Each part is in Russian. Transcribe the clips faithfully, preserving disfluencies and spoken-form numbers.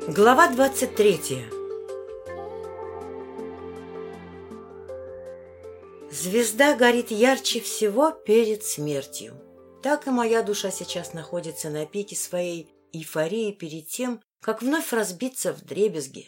Глава двадцать третья. Звезда горит ярче всего перед смертью. Так и моя душа сейчас находится на пике своей эйфории перед тем, как вновь разбиться вдребезги.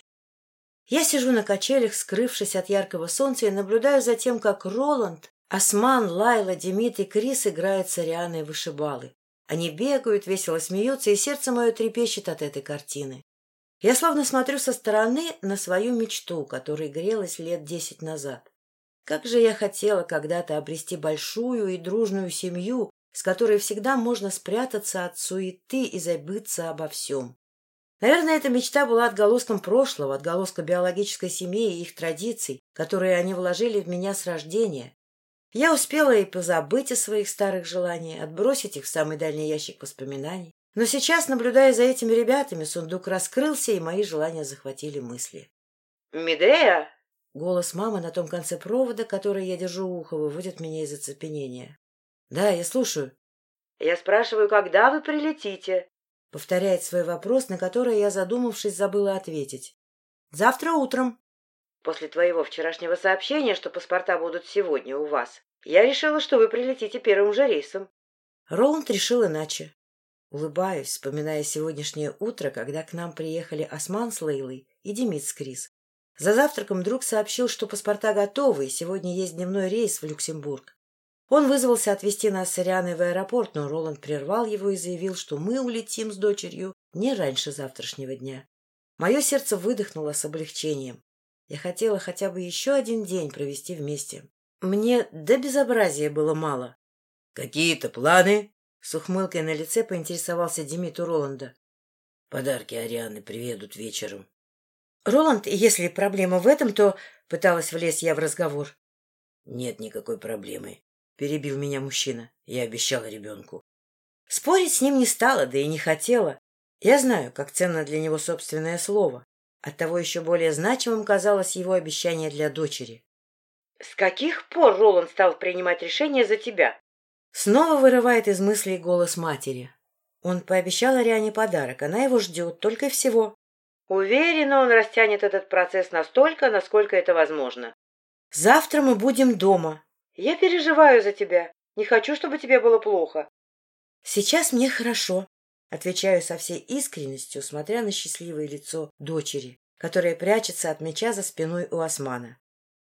Я сижу на качелях, скрывшись от яркого солнца, и наблюдаю за тем, как Роланд, Осман, Лайла, Демид и Крис играют с Арианой в вышибалы. Они бегают, весело смеются, и сердце мое трепещет от этой картины. Я словно смотрю со стороны на свою мечту, которой грелась лет десять назад. Как же я хотела когда-то обрести большую и дружную семью, с которой всегда можно спрятаться от суеты и забыться обо всем. Наверное, эта мечта была отголоском прошлого, отголоска биологической семьи и их традиций, которые они вложили в меня с рождения. Я успела и позабыть о своих старых желаниях, отбросить их в самый дальний ящик воспоминаний. Но сейчас, наблюдая за этими ребятами, сундук раскрылся, и мои желания захватили мысли. «Медея!» Голос мамы на том конце провода, который я держу у уха, выводит меня из оцепенения. «Да, я слушаю». «Я спрашиваю, когда вы прилетите?» Повторяет свой вопрос, на который я, задумавшись, забыла ответить. «Завтра утром». «После твоего вчерашнего сообщения, что паспорта будут сегодня у вас, я решила, что вы прилетите первым же рейсом». Роланд решил иначе. Улыбаюсь, вспоминая сегодняшнее утро, когда к нам приехали Осман с Лейлой и Демид с Крис. За завтраком друг сообщил, что паспорта готовы, и сегодня есть дневной рейс в Люксембург. Он вызвался отвезти нас с Арианой в аэропорт, но Роланд прервал его и заявил, что мы улетим с дочерью не раньше завтрашнего дня. Мое сердце выдохнуло с облегчением. Я хотела хотя бы еще один день провести вместе. Мне до безобразия было мало. — Какие-то планы? — с ухмылкой на лице поинтересовался Демид у Роланда. — Подарки Арианы приведут вечером. — Роланд, если проблема в этом, то... — пыталась влезть я в разговор. — Нет никакой проблемы, — перебил меня мужчина. Я обещала ребенку. Спорить с ним не стала, да и не хотела. Я знаю, как ценно для него собственное слово. Оттого еще более значимым казалось его обещание для дочери. — С каких пор Роланд стал принимать решения за тебя? Снова вырывает из мыслей голос матери. Он пообещал Ариане подарок, она его ждет, только и всего. Уверена, он растянет этот процесс настолько, насколько это возможно. Завтра мы будем дома. Я переживаю за тебя. Не хочу, чтобы тебе было плохо. Сейчас мне хорошо, отвечаю со всей искренностью, смотря на счастливое лицо дочери, которая прячется от меча за спиной у Османа.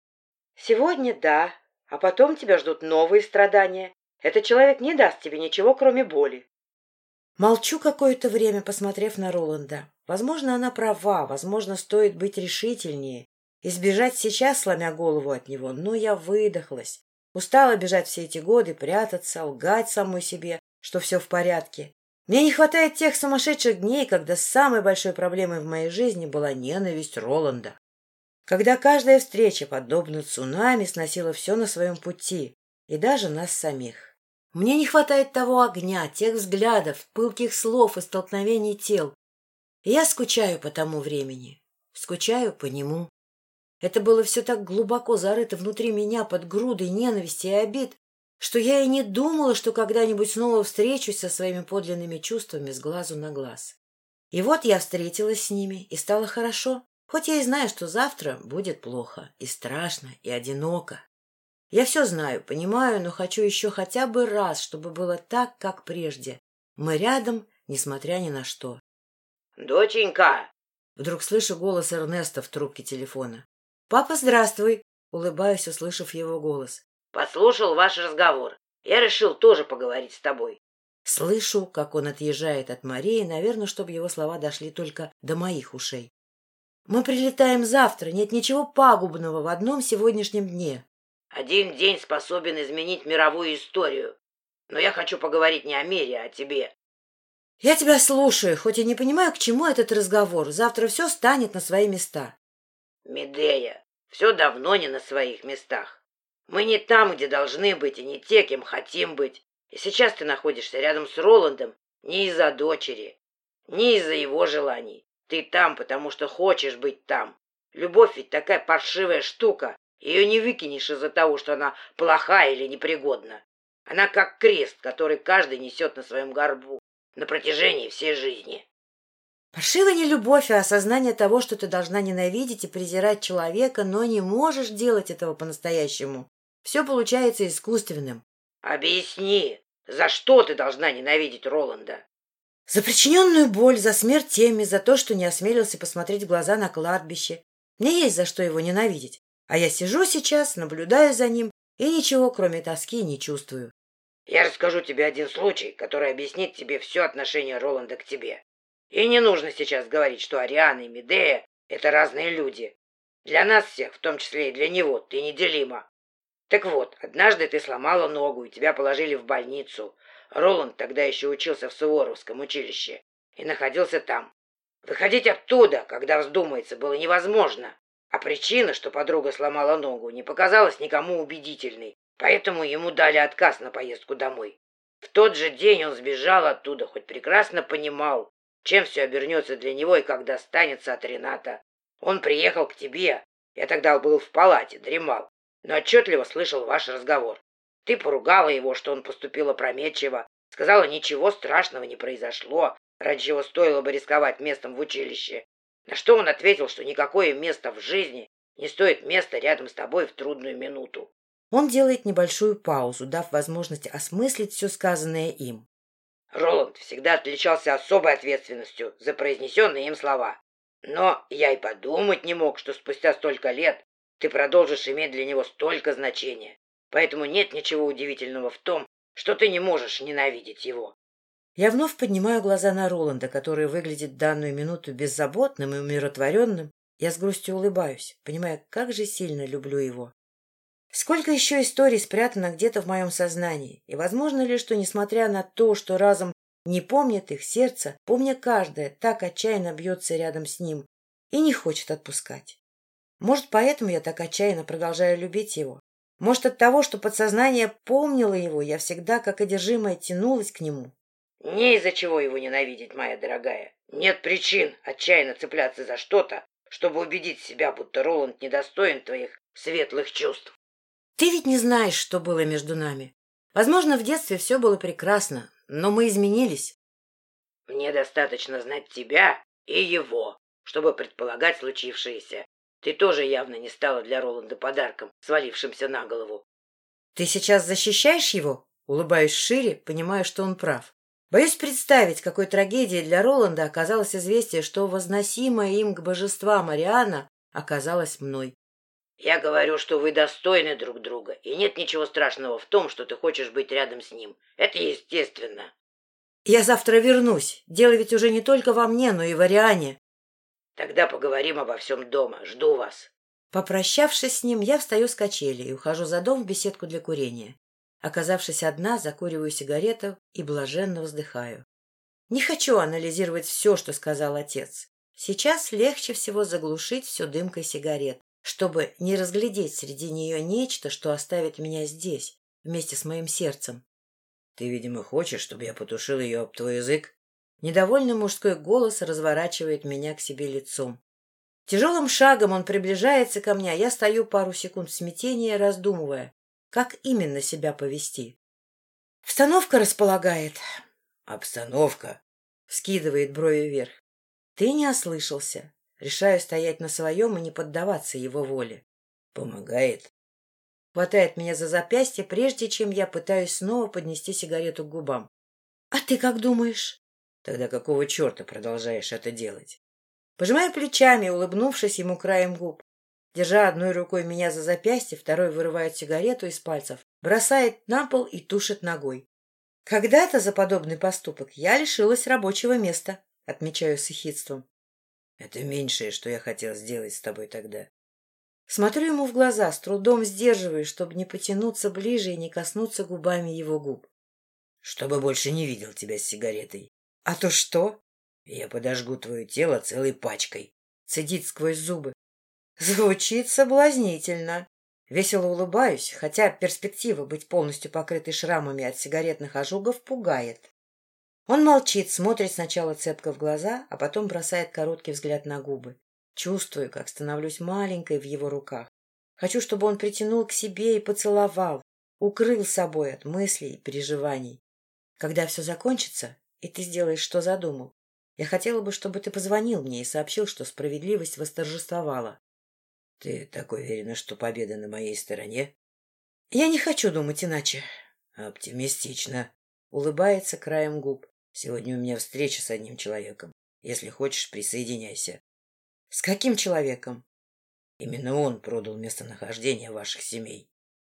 Сегодня да, а потом тебя ждут новые страдания. Этот человек не даст тебе ничего, кроме боли. Молчу какое-то время, посмотрев на Роланда. Возможно, она права, возможно, стоит быть решительнее, избежать сейчас, сломя голову от него, но я выдохлась. Устала бежать все эти годы, прятаться, лгать самой себе, что все в порядке. Мне не хватает тех сумасшедших дней, когда самой большой проблемой в моей жизни была ненависть Роланда. Когда каждая встреча, подобно цунами, сносила все на своем пути, и даже нас самих. Мне не хватает того огня, тех взглядов, пылких слов и столкновений тел. И я скучаю по тому времени, скучаю по нему. Это было все так глубоко зарыто внутри меня под грудой ненависти и обид, что я и не думала, что когда-нибудь снова встречусь со своими подлинными чувствами с глазу на глаз. И вот я встретилась с ними, и стало хорошо, хоть я и знаю, что завтра будет плохо, и страшно, и одиноко. Я все знаю, понимаю, но хочу еще хотя бы раз, чтобы было так, как прежде. Мы рядом, несмотря ни на что. — Доченька! — вдруг слышу голос Эрнеста в трубке телефона. — Папа, здравствуй! — улыбаюсь, услышав его голос. — Послушал ваш разговор. Я решил тоже поговорить с тобой. Слышу, как он отъезжает от Марии, наверное, чтобы его слова дошли только до моих ушей. Мы прилетаем завтра, нет ничего пагубного в одном сегодняшнем дне. Один день способен изменить мировую историю. Но я хочу поговорить не о мире, а о тебе. Я тебя слушаю, хоть и не понимаю, к чему этот разговор. Завтра все станет на свои места. Медея, все давно не на своих местах. Мы не там, где должны быть, и не те, кем хотим быть. И сейчас ты находишься рядом с Роландом не из-за дочери, не из-за его желаний. Ты там, потому что хочешь быть там. Любовь ведь такая паршивая штука. Ее не выкинешь из-за того, что она плохая или непригодна. Она как крест, который каждый несет на своем горбу на протяжении всей жизни. Паршива не любовь, а осознание того, что ты должна ненавидеть и презирать человека, но не можешь делать этого по-настоящему. Все получается искусственным. Объясни, за что ты должна ненавидеть Роланда? За причиненную боль, за смерть Теми, за то, что не осмелился посмотреть в глаза на кладбище. Мне есть за что его ненавидеть. А я сижу сейчас, наблюдаю за ним и ничего, кроме тоски, не чувствую. Я расскажу тебе один случай, который объяснит тебе все отношение Роланда к тебе. И не нужно сейчас говорить, что Ариана и Медея — это разные люди. Для нас всех, в том числе и для него, ты неделима. Так вот, однажды ты сломала ногу, и тебя положили в больницу. Роланд тогда еще учился в Суворовском училище и находился там. Выходить оттуда, когда вздумается, было невозможно. А причина, что подруга сломала ногу, не показалась никому убедительной, поэтому ему дали отказ на поездку домой. В тот же день он сбежал оттуда, хоть прекрасно понимал, чем все обернется для него и как достанется от Рената. Он приехал к тебе. Я тогда был в палате, дремал, но отчетливо слышал ваш разговор. Ты поругала его, что он поступил опрометчиво, сказала, ничего страшного не произошло, ради чего стоило бы рисковать местом в училище. На что он ответил, что никакое место в жизни не стоит места рядом с тобой в трудную минуту. Он делает небольшую паузу, дав возможность осмыслить все сказанное им. Роланд всегда отличался особой ответственностью за произнесенные им слова. Но я и подумать не мог, что спустя столько лет ты продолжишь иметь для него столько значения. Поэтому нет ничего удивительного в том, что ты не можешь ненавидеть его. Я вновь поднимаю глаза на Роланда, который выглядит в данную минуту беззаботным и умиротворенным. Я с грустью улыбаюсь, понимая, как же сильно люблю его. Сколько еще историй спрятано где-то в моем сознании, и возможно ли, что, несмотря на то, что разум не помнит их, сердце, помня каждое, так отчаянно бьется рядом с ним и не хочет отпускать. Может, поэтому я так отчаянно продолжаю любить его? Может, от того, что подсознание помнило его, я всегда, как одержимая, тянулась к нему? Не из-за чего его ненавидеть, моя дорогая. Нет причин отчаянно цепляться за что-то, чтобы убедить себя, будто Роланд недостоин твоих светлых чувств. Ты ведь не знаешь, что было между нами. Возможно, в детстве все было прекрасно, но мы изменились. Мне достаточно знать тебя и его, чтобы предполагать случившееся. Ты тоже явно не стала для Роланда подарком, свалившимся на голову. Ты сейчас защищаешь его? Улыбаюсь шире, понимая, что он прав. Боюсь представить, какой трагедией для Роланда оказалось известие, что возносимая им к божествам Ариана оказалась мной. Я говорю, что вы достойны друг друга, и нет ничего страшного в том, что ты хочешь быть рядом с ним. Это естественно. Я завтра вернусь. Дело ведь уже не только во мне, но и в Ариане. Тогда поговорим обо всем дома. Жду вас. Попрощавшись с ним, я встаю с качели и ухожу за дом в беседку для курения. Оказавшись одна, закуриваю сигарету и блаженно вздыхаю. Не хочу анализировать все, что сказал отец. Сейчас легче всего заглушить все дымкой сигарет, чтобы не разглядеть среди нее нечто, что оставит меня здесь, вместе с моим сердцем. — Ты, видимо, хочешь, чтобы я потушил ее об твой язык? Недовольный мужской голос разворачивает меня к себе лицом. Тяжелым шагом он приближается ко мне, а я стою пару секунд в смятении, раздумывая, как именно себя повести. Обстановка располагает. — Обстановка? — вскидывает брови вверх. — Ты не ослышался. Решаю стоять на своем и не поддаваться его воле. — Помогает? Хватает меня за запястье, прежде чем я пытаюсь снова поднести сигарету к губам. — А ты как думаешь? — Тогда какого черта продолжаешь это делать? Пожимаю плечами, улыбнувшись ему краем губ. Держа одной рукой меня за запястье, второй вырывает сигарету из пальцев, бросает на пол и тушит ногой. Когда-то за подобный поступок я лишилась рабочего места, отмечаю с ехидством. Это меньшее, что я хотел сделать с тобой тогда. Смотрю ему в глаза, с трудом сдерживаясь, чтобы не потянуться ближе и не коснуться губами его губ. Чтобы больше не видел тебя с сигаретой. А то что? Я подожгу твое тело целой пачкой. Цедит сквозь зубы. Звучит соблазнительно. Весело улыбаюсь, хотя перспектива быть полностью покрытой шрамами от сигаретных ожогов пугает. Он молчит, смотрит сначала цепко в глаза, а потом бросает короткий взгляд на губы. Чувствую, как становлюсь маленькой в его руках. Хочу, чтобы он притянул к себе и поцеловал, укрыл собой от мыслей и переживаний. Когда все закончится, и ты сделаешь, что задумал, Я хотела бы, чтобы ты позвонил мне и сообщил, что справедливость восторжествовала. — Ты так уверена, что победа на моей стороне? — Я не хочу думать иначе. — Оптимистично. Улыбается краем губ. Сегодня у меня встреча с одним человеком. Если хочешь, присоединяйся. — С каким человеком? — Именно он продал местонахождение ваших семей.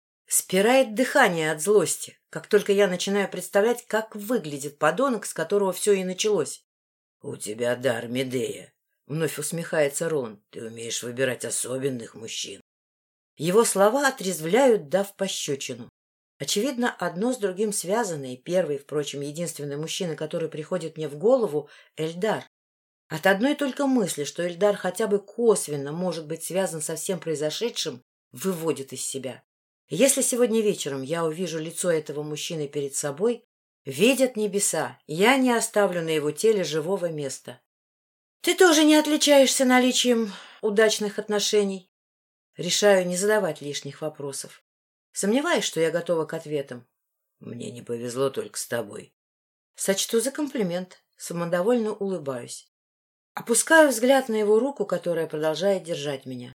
Спирает дыхание от злости, как только я начинаю представлять, как выглядит подонок, с которого все и началось. — У тебя дар, Медея. Вновь усмехается Роланд. Ты умеешь выбирать особенных мужчин. Его слова отрезвляют, дав пощечину. Очевидно, одно с другим связано, и первый, впрочем, единственный мужчина, который приходит мне в голову — Эльдар. От одной только мысли, что Эльдар хотя бы косвенно может быть связан со всем произошедшим, выводит из себя. Если сегодня вечером я увижу лицо этого мужчины перед собой, видят небеса, я не оставлю на его теле живого места. Ты тоже не отличаешься наличием удачных отношений. Решаю не задавать лишних вопросов. Сомневаюсь, что я готова к ответам. Мне не повезло только с тобой. Сочту за комплимент. Самодовольно улыбаюсь. Опускаю взгляд на его руку, которая продолжает держать меня.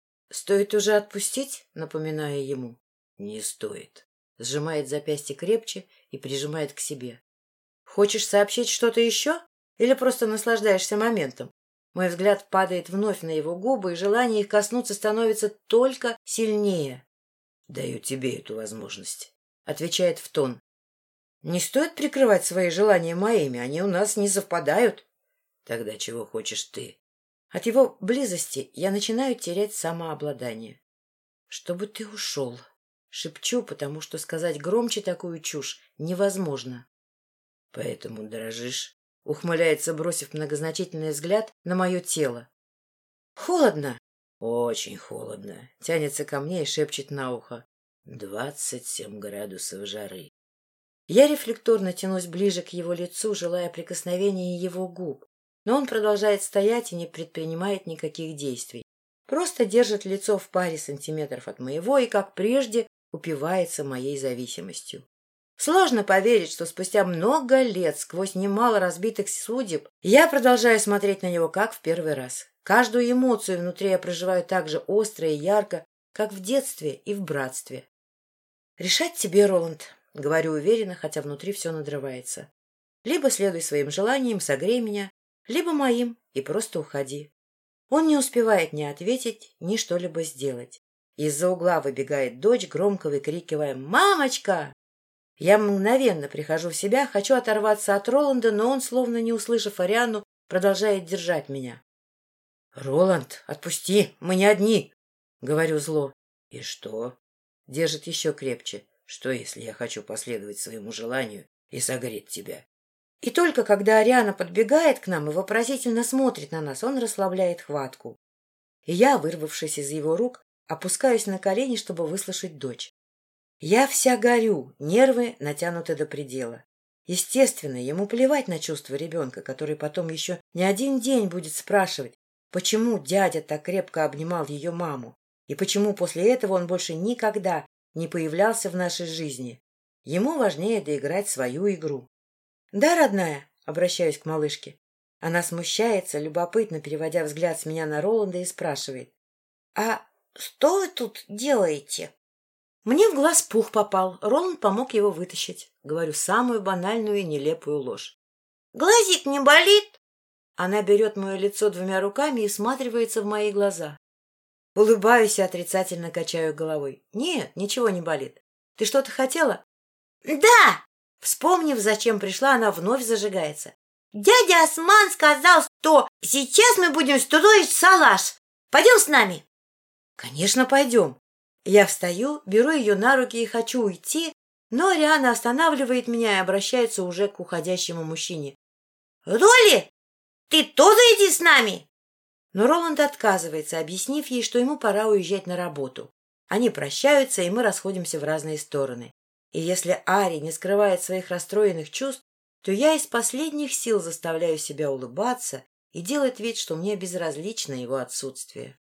Стоит уже отпустить, напоминаю ему. Не стоит. Сжимает запястье крепче и прижимает к себе. Хочешь сообщить что-то еще? Или просто наслаждаешься моментом? Мой взгляд падает вновь на его губы, и желание их коснуться становится только сильнее. Даю тебе эту возможность. Отвечает в тон. Не стоит прикрывать свои желания моими, они у нас не совпадают. Тогда чего хочешь ты? От его близости я начинаю терять самообладание. Чтобы ты ушел. Шепчу, потому что сказать громче такую чушь невозможно. Поэтому дрожишь. Ухмыляется, бросив многозначительный взгляд на мое тело. Холодно. Очень холодно. Тянется ко мне и шепчет на ухо. Двадцать семь градусов жары. Я рефлекторно тянусь ближе к его лицу, желая прикосновения его губ. Но он продолжает стоять и не предпринимает никаких действий. Просто держит лицо в паре сантиметров от моего и, как прежде, упивается моей зависимостью. Сложно поверить, что спустя много лет, сквозь немало разбитых судеб, я продолжаю смотреть на него, как в первый раз. Каждую эмоцию внутри я проживаю так же остро и ярко, как в детстве и в братстве. «Решать тебе, Роланд», — говорю уверенно, хотя внутри все надрывается. «Либо следуй своим желаниям, согрей меня, либо моим, и просто уходи». Он не успевает ни ответить, ни что-либо сделать. Из-за угла выбегает дочь, громко выкрикивая «Мамочка!». Я мгновенно прихожу в себя, хочу оторваться от Роланда, но он, словно не услышав Арианну, продолжает держать меня. — Роланд, отпусти, мы не одни! — говорю зло. — И что? — держит еще крепче. — Что, если я хочу последовать своему желанию и согреть тебя? И только когда Ариана подбегает к нам и вопросительно смотрит на нас, он расслабляет хватку. И я, вырвавшись из его рук, опускаюсь на колени, чтобы выслушать дочь. Я вся горю, нервы натянуты до предела. Естественно, ему плевать на чувства ребенка, который потом еще не один день будет спрашивать, почему дядя так крепко обнимал ее маму, и почему после этого он больше никогда не появлялся в нашей жизни. Ему важнее доиграть свою игру. — Да, родная, — обращаюсь к малышке. Она смущается, любопытно переводя взгляд с меня на Роланда и спрашивает. — А что вы тут делаете? Мне в глаз пух попал. Роланд помог его вытащить. Говорю самую банальную и нелепую ложь. — Глазик не болит? Она берет мое лицо двумя руками и всматривается в мои глаза. Улыбаюсь и отрицательно качаю головой. — Нет, ничего не болит. Ты что-то хотела? — Да! Вспомнив, зачем пришла, она вновь зажигается. — Дядя Осман сказал, что сейчас мы будем строить шалаш. Пойдем с нами? — Конечно, пойдем. Я встаю, беру ее на руки и хочу уйти, но Ариана останавливает меня и обращается уже к уходящему мужчине. — Роли, ты тоже иди с нами? Но Роланд отказывается, объяснив ей, что ему пора уезжать на работу. Они прощаются, и мы расходимся в разные стороны. И если Ари не скрывает своих расстроенных чувств, то я из последних сил заставляю себя улыбаться и делать вид, что мне безразлично его отсутствие.